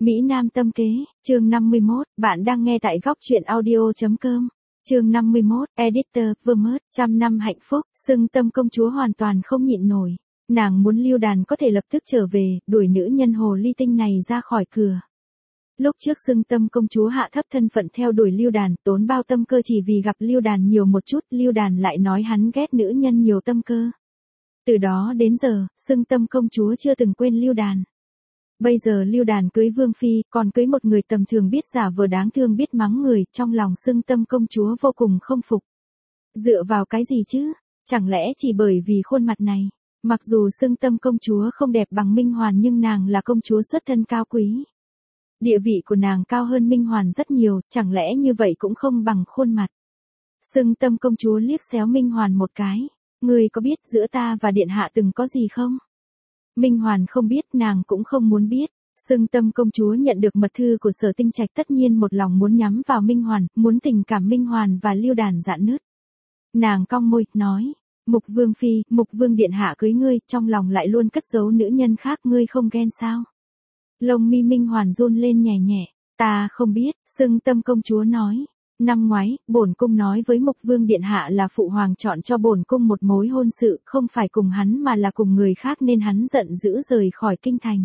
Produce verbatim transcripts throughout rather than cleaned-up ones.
Mỹ Nam tâm kế, chương năm mươi mốt, bạn đang nghe tại góc truyện audio chấm com. Chương năm mươi mốt, Editor, Vermont, trăm năm hạnh phúc, Sưng Tâm công chúa hoàn toàn không nhịn nổi. Nàng muốn Lưu Đàn có thể lập tức trở về, đuổi nữ nhân hồ ly tinh này ra khỏi cửa. Lúc trước Sưng Tâm công chúa hạ thấp thân phận theo đuổi Lưu Đàn, tốn bao tâm cơ chỉ vì gặp Lưu Đàn nhiều một chút, Lưu Đàn lại nói hắn ghét nữ nhân nhiều tâm cơ. Từ đó đến giờ, Sưng Tâm công chúa chưa từng quên Lưu Đàn. Bây giờ Lưu Đàn cưới Vương Phi, còn cưới một người tầm thường biết giả vờ đáng thương biết mắng người, trong lòng Sưng Tâm công chúa vô cùng không phục. Dựa vào cái gì chứ? Chẳng lẽ chỉ bởi vì khuôn mặt này? Mặc dù Sưng Tâm công chúa không đẹp bằng Minh Hoàn nhưng nàng là công chúa xuất thân cao quý. Địa vị của nàng cao hơn Minh Hoàn rất nhiều, chẳng lẽ như vậy cũng không bằng khuôn mặt. Sưng Tâm công chúa liếc xéo Minh Hoàn một cái. Ngươi có biết giữa ta và điện hạ từng có gì không? Minh Hoàn không biết, nàng cũng không muốn biết. Sưng Tâm công chúa nhận được mật thư của Sở Tinh Trạch tất nhiên một lòng muốn nhắm vào Minh Hoàn, muốn tình cảm Minh Hoàn và Lưu Đàn rạn nứt. Nàng cong môi, nói, Mục Vương Phi, Mục Vương điện hạ cưới ngươi, trong lòng lại luôn cất giấu nữ nhân khác, ngươi không ghen sao? Lông mi Minh Hoàn run lên nhẹ nhẹ, ta không biết, Sưng Tâm công chúa nói. Năm ngoái, bổn cung nói với Mục Vương điện hạ là phụ hoàng chọn cho bổn cung một mối hôn sự, không phải cùng hắn mà là cùng người khác nên hắn giận dữ rời khỏi kinh thành.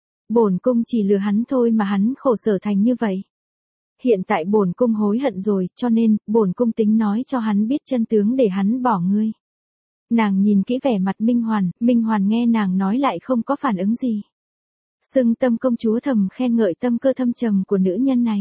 Bổn cung chỉ lừa hắn thôi mà hắn khổ sở thành như vậy. Hiện tại bổn cung hối hận rồi, cho nên bổn cung tính nói cho hắn biết chân tướng để hắn bỏ ngươi. Nàng nhìn kỹ vẻ mặt Minh Hoàn, Minh Hoàn nghe nàng nói lại không có phản ứng gì. Sưng Tâm công chúa thầm khen ngợi tâm cơ thâm trầm của nữ nhân này.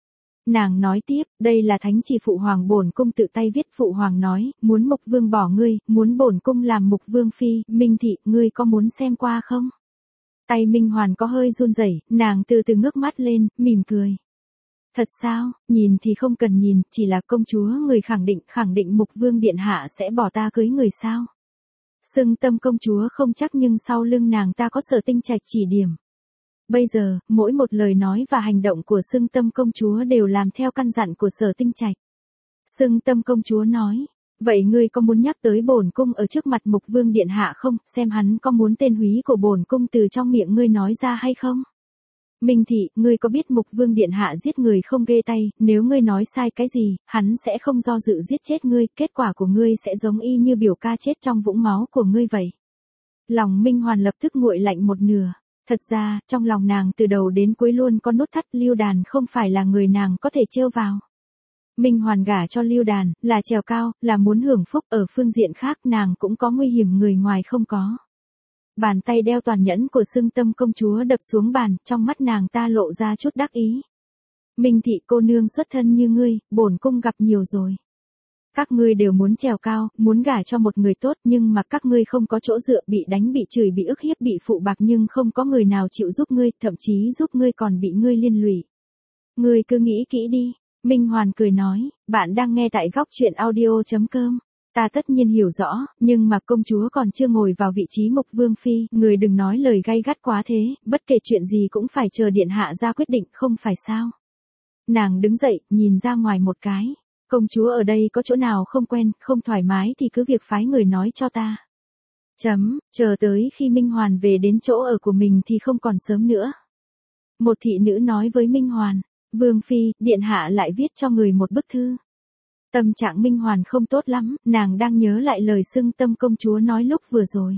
Nàng nói tiếp, đây là thánh chỉ phụ hoàng bổn cung tự tay viết, phụ hoàng nói, muốn Mục Vương bỏ ngươi, muốn bổn cung làm Mục Vương Phi, Minh thị, ngươi có muốn xem qua không? Tay Minh Hoàn có hơi run rẩy, nàng từ từ ngước mắt lên, mỉm cười. Thật sao, nhìn thì không cần nhìn, chỉ là công chúa người khẳng định, khẳng định Mục Vương điện hạ sẽ bỏ ta cưới người sao? Sưng Tâm công chúa không chắc nhưng sau lưng nàng ta có Sở Tinh Trạch chỉ điểm. Bây giờ, mỗi một lời nói và hành động của Sưng Tâm công chúa đều làm theo căn dặn của Sở Tinh Trạch. Sưng Tâm công chúa nói, vậy ngươi có muốn nhắc tới bổn cung ở trước mặt Mục Vương điện hạ không, xem hắn có muốn tên húy của bổn cung từ trong miệng ngươi nói ra hay không? Minh thị, ngươi có biết Mục Vương điện hạ giết người không ghê tay, nếu ngươi nói sai cái gì, hắn sẽ không do dự giết chết ngươi, kết quả của ngươi sẽ giống y như biểu ca chết trong vũng máu của ngươi vậy. Lòng Minh Hoàn lập tức nguội lạnh một nửa. Thật ra, trong lòng nàng từ đầu đến cuối luôn có nút thắt, Lưu Đàn không phải là người nàng có thể trêu vào. Minh Hoàn gả cho Lưu Đàn, là trèo cao, là muốn hưởng phúc, ở phương diện khác nàng cũng có nguy hiểm người ngoài không có. Bàn tay đeo toàn nhẫn của Sưng Tâm công chúa đập xuống bàn, trong mắt nàng ta lộ ra chút đắc ý. Minh thị cô nương xuất thân như ngươi, bổn cung gặp nhiều rồi. Các ngươi đều muốn trèo cao, muốn gả cho một người tốt nhưng mà các ngươi không có chỗ dựa, bị đánh bị chửi bị ức hiếp bị phụ bạc nhưng không có người nào chịu giúp ngươi, thậm chí giúp ngươi còn bị ngươi liên lụy. Ngươi cứ nghĩ kỹ đi, Minh Hoàn cười nói, bạn đang nghe tại góc truyện audio chấm com. Ta tất nhiên hiểu rõ, nhưng mà công chúa còn chưa ngồi vào vị trí Mục Vương Phi, người đừng nói lời gay gắt quá thế, bất kể chuyện gì cũng phải chờ điện hạ ra quyết định, không phải sao. Nàng đứng dậy, nhìn ra ngoài một cái. Công chúa ở đây có chỗ nào không quen, không thoải mái thì cứ việc phái người nói cho ta. Chấm, chờ tới khi Minh Hoàn về đến chỗ ở của mình thì không còn sớm nữa. Một thị nữ nói với Minh Hoàn, Vương Phi, điện hạ lại viết cho người một bức thư. Tâm trạng Minh Hoàn không tốt lắm, nàng đang nhớ lại lời Sưng Tâm công chúa nói lúc vừa rồi.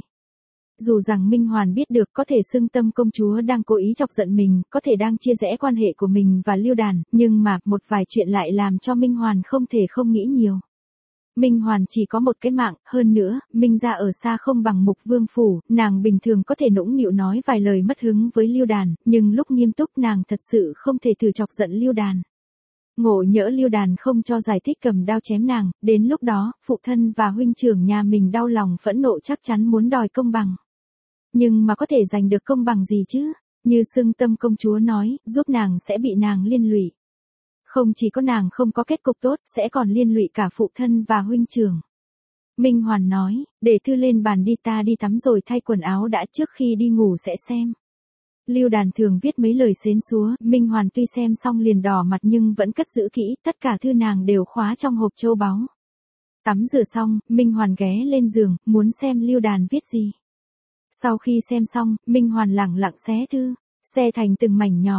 Dù rằng Minh Hoàn biết được có thể Sưng Tâm công chúa đang cố ý chọc giận mình, có thể đang chia rẽ quan hệ của mình và Lưu Đàn, nhưng mà một vài chuyện lại làm cho Minh Hoàn không thể không nghĩ nhiều. Minh Hoàn chỉ có một cái mạng, hơn nữa, Minh gia ở xa không bằng Mục Vương phủ, nàng bình thường có thể nũng nịu nói vài lời mất hứng với Lưu Đàn, nhưng lúc nghiêm túc nàng thật sự không thể từ chọc giận Lưu Đàn. Ngộ nhỡ Lưu Đàn không cho giải thích cầm đao chém nàng, đến lúc đó, phụ thân và huynh trưởng nhà mình đau lòng phẫn nộ chắc chắn muốn đòi công bằng. Nhưng mà có thể giành được công bằng gì chứ? Như Sưng Tâm công chúa nói, giúp nàng sẽ bị nàng liên lụy. Không chỉ có nàng không có kết cục tốt, sẽ còn liên lụy cả phụ thân và huynh trưởng. Minh Hoàn nói, để thư lên bàn đi, ta đi tắm rồi thay quần áo đã, trước khi đi ngủ sẽ xem. Lưu Đàn thường viết mấy lời xến xúa, Minh Hoàn tuy xem xong liền đỏ mặt nhưng vẫn cất giữ kỹ, tất cả thư nàng đều khóa trong hộp châu báu. Tắm rửa xong, Minh Hoàn ghé lên giường, muốn xem Lưu Đàn viết gì. Sau khi xem xong, Minh Hoàn lẳng lặng xé thư, xe thành từng mảnh nhỏ.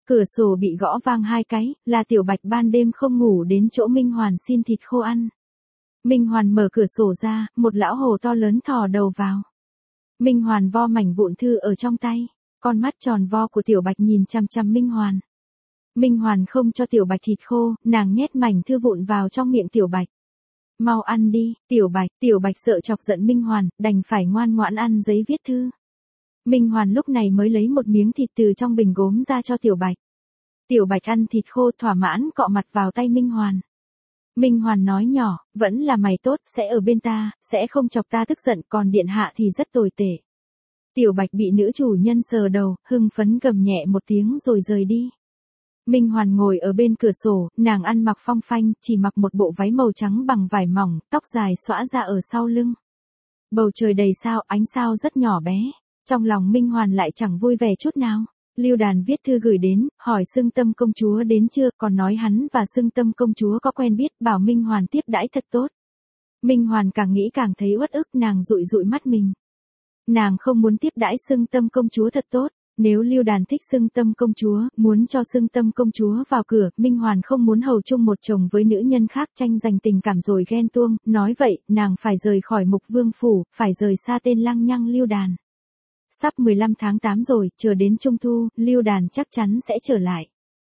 Cửa sổ bị gõ vang hai cái, là Tiểu Bạch ban đêm không ngủ đến chỗ Minh Hoàn xin thịt khô ăn. Minh Hoàn mở cửa sổ ra, một lão hồ to lớn thò đầu vào. Minh Hoàn vo mảnh vụn thư ở trong tay, con mắt tròn vo của Tiểu Bạch nhìn chằm chằm Minh Hoàn. Minh Hoàn không cho Tiểu Bạch thịt khô, nàng nhét mảnh thư vụn vào trong miệng Tiểu Bạch. Mau ăn đi, Tiểu Bạch, Tiểu Bạch sợ chọc giận Minh Hoàn, đành phải ngoan ngoãn ăn giấy viết thư. Minh Hoàn lúc này mới lấy một miếng thịt từ trong bình gốm ra cho Tiểu Bạch. Tiểu Bạch ăn thịt khô thỏa mãn cọ mặt vào tay Minh Hoàn. Minh Hoàn nói nhỏ, vẫn là mày tốt, sẽ ở bên ta, sẽ không chọc ta tức giận, còn điện hạ thì rất tồi tệ. Tiểu Bạch bị nữ chủ nhân sờ đầu, hưng phấn gầm nhẹ một tiếng rồi rời đi. Minh Hoàn ngồi ở bên cửa sổ, nàng ăn mặc phong phanh, chỉ mặc một bộ váy màu trắng bằng vải mỏng, tóc dài xõa ra ở sau lưng. Bầu trời đầy sao, ánh sao rất nhỏ bé. Trong lòng Minh Hoàn lại chẳng vui vẻ chút nào. Lưu Đàn viết thư gửi đến, hỏi Xưng Tâm công chúa đến chưa, còn nói hắn và Xưng Tâm công chúa có quen biết, bảo Minh Hoàn tiếp đãi thật tốt. Minh Hoàn càng nghĩ càng thấy uất ức, nàng dụi dụi mắt mình. Nàng không muốn tiếp đãi Xưng Tâm công chúa thật tốt. Nếu Lưu Đàn thích Xưng Tâm công chúa, muốn cho Xưng Tâm công chúa vào cửa, Minh Hoàn không muốn hầu chung một chồng với nữ nhân khác tranh giành tình cảm rồi ghen tuông, nói vậy, nàng phải rời khỏi Mục Vương phủ, phải rời xa tên lăng nhăng Lưu Đàn. Sắp mười lăm tháng tám rồi, chờ đến Trung Thu, Lưu Đàn chắc chắn sẽ trở lại.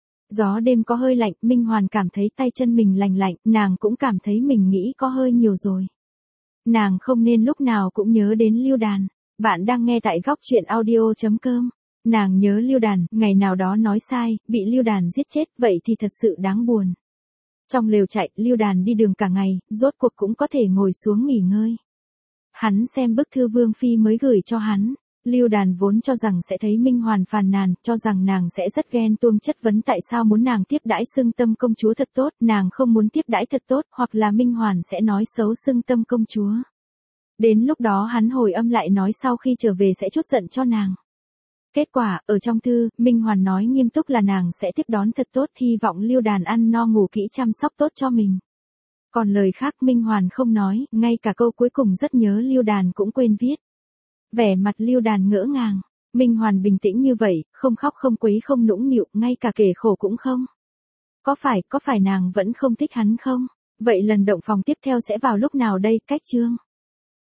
Gió đêm có hơi lạnh, Minh Hoàn cảm thấy tay chân mình lành lạnh, nàng cũng cảm thấy mình nghĩ có hơi nhiều rồi. Nàng không nên lúc nào cũng nhớ đến Lưu Đàn. Bạn đang nghe tại góc truyện audio chấm com. Nàng nhớ Lưu Đàn, ngày nào đó nói sai, bị Lưu Đàn giết chết, vậy thì thật sự đáng buồn. Trong lều chạy, Lưu Đàn đi đường cả ngày, rốt cuộc cũng có thể ngồi xuống nghỉ ngơi. Hắn xem bức thư Vương Phi mới gửi cho hắn. Lưu Đàn vốn cho rằng sẽ thấy Minh Hoàn phàn nàn, cho rằng nàng sẽ rất ghen tuông chất vấn tại sao muốn nàng tiếp đãi Xưng Tâm công chúa thật tốt, nàng không muốn tiếp đãi thật tốt, hoặc là Minh Hoàn sẽ nói xấu Xưng Tâm công chúa. Đến lúc đó hắn hồi âm lại nói sau khi trở về sẽ trút giận cho nàng. Kết quả, ở trong thư, Minh Hoàn nói nghiêm túc là nàng sẽ tiếp đón thật tốt, hy vọng Lưu Đàn ăn no ngủ kỹ chăm sóc tốt cho mình. Còn lời khác Minh Hoàn không nói, ngay cả câu cuối cùng rất nhớ Lưu Đàn cũng quên viết. Vẻ mặt Lưu Đàn ngỡ ngàng, Minh Hoàn bình tĩnh như vậy, không khóc không quấy không nũng nịu, ngay cả kể khổ cũng không. Có phải, có phải nàng vẫn không thích hắn không? Vậy lần động phòng tiếp theo sẽ vào lúc nào đây, cách chương?